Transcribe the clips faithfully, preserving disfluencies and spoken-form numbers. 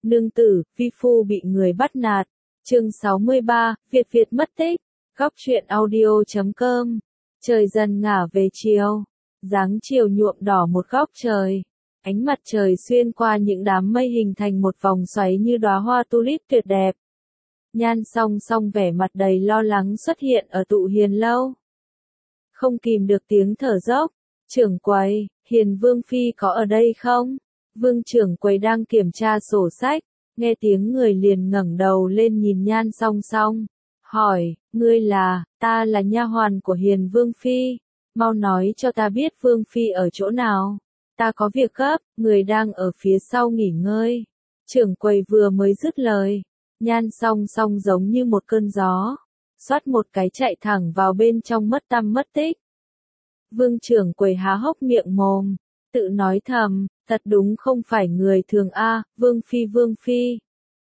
Nương tử, vi phu bị người bắt nạt. Chương sáu mươi ba, Việt Việt mất tích. Góc truyện audio chấm com. Trời dần ngả về chiều. Dáng chiều nhuộm đỏ một góc trời. Ánh mặt trời xuyên qua những đám mây hình thành một vòng xoáy như đóa hoa tulip tuyệt đẹp. Nhan Song Song vẻ mặt đầy lo lắng xuất hiện ở tụ hiền lâu. Không kìm được tiếng thở dốc. Trưởng quầy, Hiền Vương Phi có ở đây không? Vương trưởng quầy đang kiểm tra sổ sách, nghe tiếng người liền ngẩng đầu lên nhìn Nhan Song Song, hỏi, ngươi là, ta là nha hoàn của Hiền Vương Phi, mau nói cho ta biết Vương Phi ở chỗ nào, ta có việc gấp, người đang ở phía sau nghỉ ngơi. Trưởng quầy vừa mới dứt lời, Nhan Song Song giống như một cơn gió, xoát một cái chạy thẳng vào bên trong mất tăm mất tích. Vương trưởng quầy há hốc miệng mồm, tự nói thầm, thật đúng không phải người thường a, Vương Phi Vương Phi.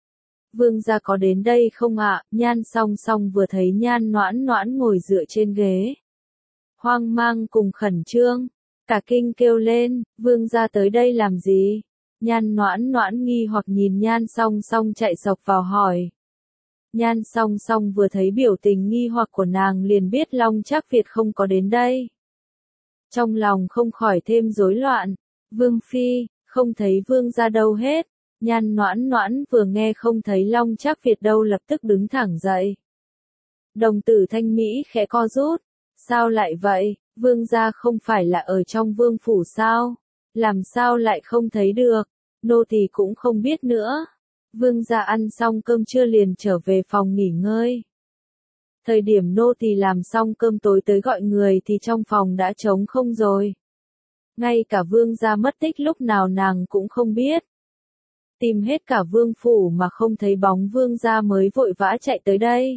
Vương gia có đến đây không ạ? Nhan Song Song vừa thấy Nhan Noãn Noãn ngồi dựa trên ghế. Hoang mang cùng khẩn trương, cả kinh kêu lên, Vương gia tới đây làm gì? Nhan Noãn Noãn nghi hoặc nhìn Nhan Song Song chạy sộc vào hỏi. Nhan Song Song vừa thấy biểu tình nghi hoặc của nàng liền biết Long Trác Việt không có đến đây. Trong lòng không khỏi thêm rối loạn, Vương Phi, không thấy Vương gia đâu hết. Nhan Noãn Noãn vừa nghe không thấy Long Trác Việt đâu lập tức đứng thẳng dậy. Đồng tử thanh mỹ khẽ co rút, sao lại vậy, Vương gia không phải là ở trong vương phủ sao, làm sao lại không thấy được, nô tỳ cũng không biết nữa. Vương gia ăn xong cơm trưa liền trở về phòng nghỉ ngơi. Thời điểm nô tỳ làm xong cơm tối tới gọi người thì trong phòng đã trống không rồi. Ngay cả vương gia mất tích lúc nào nàng cũng không biết. Tìm hết cả vương phủ mà không thấy bóng vương gia mới vội vã chạy tới đây.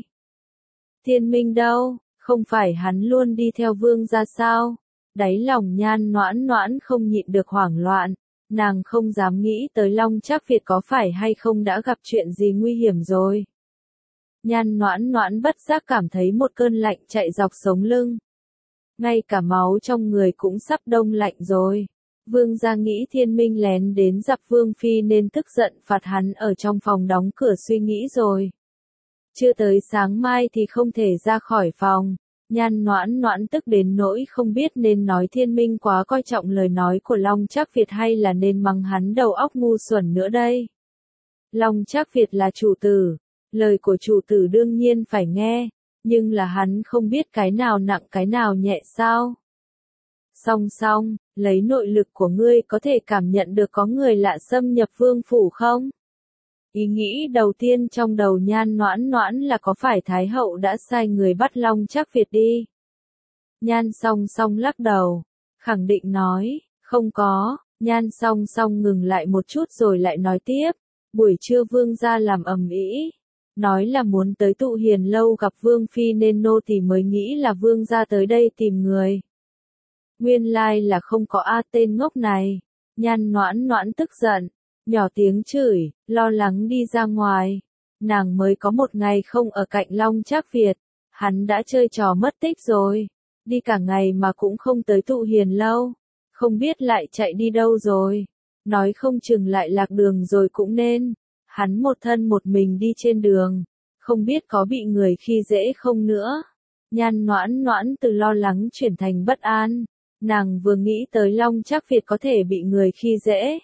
Thiên Minh đâu, không phải hắn luôn đi theo vương gia sao? Đáy lòng Nhan Noãn Noãn không nhịn được hoảng loạn, nàng không dám nghĩ tới Long Trác Việt có phải hay không đã gặp chuyện gì nguy hiểm rồi. Nhan Noãn Noãn bất giác cảm thấy một cơn lạnh chạy dọc sống lưng. Ngay cả máu trong người cũng sắp đông lạnh rồi. Vương gia nghĩ Thiên Minh lén đến giặc Vương Phi nên tức giận phạt hắn ở trong phòng đóng cửa suy nghĩ rồi. Chưa tới sáng mai thì không thể ra khỏi phòng. Nhan Noãn Noãn tức đến nỗi không biết nên nói Thiên Minh quá coi trọng lời nói của Long Trác Việt hay là nên mắng hắn đầu óc ngu xuẩn nữa đây. Long Trác Việt là chủ tử. Lời của chủ tử đương nhiên phải nghe, nhưng là hắn không biết cái nào nặng cái nào nhẹ sao. Song Song, lấy nội lực của ngươi có thể cảm nhận được có người lạ xâm nhập vương phủ không? Ý nghĩ đầu tiên trong đầu Nhan Noãn Noãn là có phải Thái Hậu đã sai người bắt Long Trác Việt đi? Nhan Song Song lắc đầu, khẳng định nói, không có. Nhan Song Song ngừng lại một chút rồi lại nói tiếp, buổi trưa vương gia làm ầm ĩ. Nói là muốn tới tụ hiền lâu gặp Vương Phi nên nô tỳ mới nghĩ là Vương gia tới đây tìm người. Nguyên lai là không có a tên ngốc này. Nhan Noãn Noãn tức giận, nhỏ tiếng chửi, lo lắng đi ra ngoài. Nàng mới có một ngày không ở cạnh Long Trác Việt, hắn đã chơi trò mất tích rồi. Đi cả ngày mà cũng không tới tụ hiền lâu, không biết lại chạy đi đâu rồi. Nói không chừng lại lạc đường rồi cũng nên. Hắn một thân một mình đi trên đường, không biết có bị người khi dễ không nữa. Nhan Noãn Noãn từ lo lắng chuyển thành bất an, nàng vừa nghĩ tới Long Trác Việt có thể bị người khi dễ.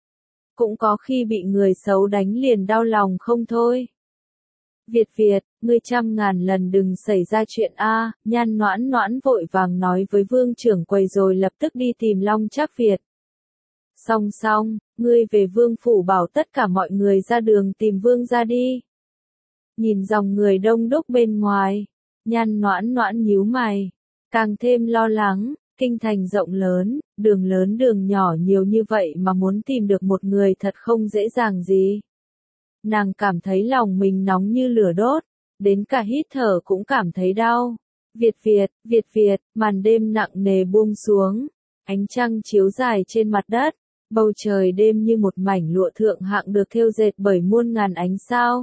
Cũng có khi bị người xấu đánh liền đau lòng không thôi. Việt Việt, ngươi trăm ngàn lần đừng xảy ra chuyện a. Nhan Noãn Noãn vội vàng nói với vương trưởng quầy rồi lập tức đi tìm Long Trác Việt. Song Song, ngươi về vương phủ bảo tất cả mọi người ra đường tìm vương gia đi. Nhìn dòng người đông đúc bên ngoài, Nhan Noãn Noãn nhíu mày, càng thêm lo lắng, kinh thành rộng lớn, đường lớn đường nhỏ nhiều như vậy mà muốn tìm được một người thật không dễ dàng gì. Nàng cảm thấy lòng mình nóng như lửa đốt, đến cả hít thở cũng cảm thấy đau. Việt Việt, Việt Việt, màn đêm nặng nề buông xuống, ánh trăng chiếu dài trên mặt đất. Bầu trời đêm như một mảnh lụa thượng hạng được thêu dệt bởi muôn ngàn ánh sao.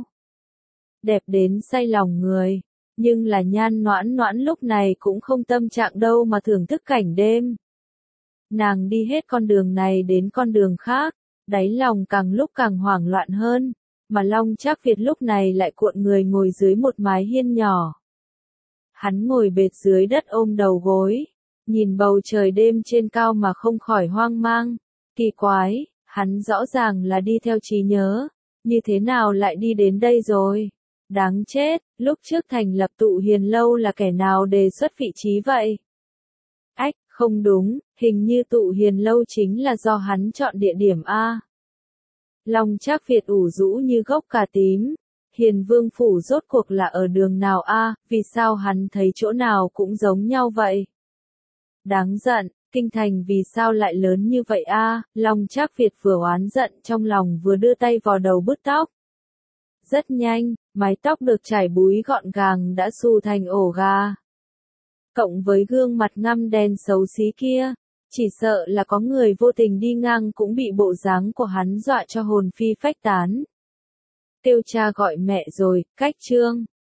Đẹp đến say lòng người, nhưng là Nhan Noãn Noãn lúc này cũng không tâm trạng đâu mà thưởng thức cảnh đêm. Nàng đi hết con đường này đến con đường khác, Đáy lòng càng lúc càng hoảng loạn hơn, mà Long Trác Việt lúc này lại cuộn người ngồi dưới một mái hiên nhỏ. Hắn ngồi bệt dưới đất ôm đầu gối, nhìn bầu trời đêm trên cao mà không khỏi hoang mang. Kỳ quái, hắn rõ ràng là đi theo trí nhớ, như thế nào lại đi đến đây rồi? Đáng chết, lúc trước thành lập Tụ Hiền Lâu là kẻ nào đề xuất vị trí vậy? Ách, không đúng, hình như Tụ Hiền Lâu chính là do hắn chọn địa điểm a. Long Trác Việt ủ rũ như gốc cà tím. Hiền Vương Phủ rốt cuộc là ở đường nào a? Vì sao hắn thấy chỗ nào cũng giống nhau vậy? Đáng giận, kinh thành vì sao lại lớn như vậy a? Long Trác Việt vừa oán giận trong lòng vừa đưa tay vào đầu bứt tóc. Rất nhanh, mái tóc được chải búi gọn gàng đã xù thành ổ gà. Cộng với gương mặt ngăm đen xấu xí kia, chỉ sợ là có người vô tình đi ngang cũng bị bộ dáng của hắn dọa cho hồn phi phách tán. Kêu cha gọi mẹ rồi, cách chương.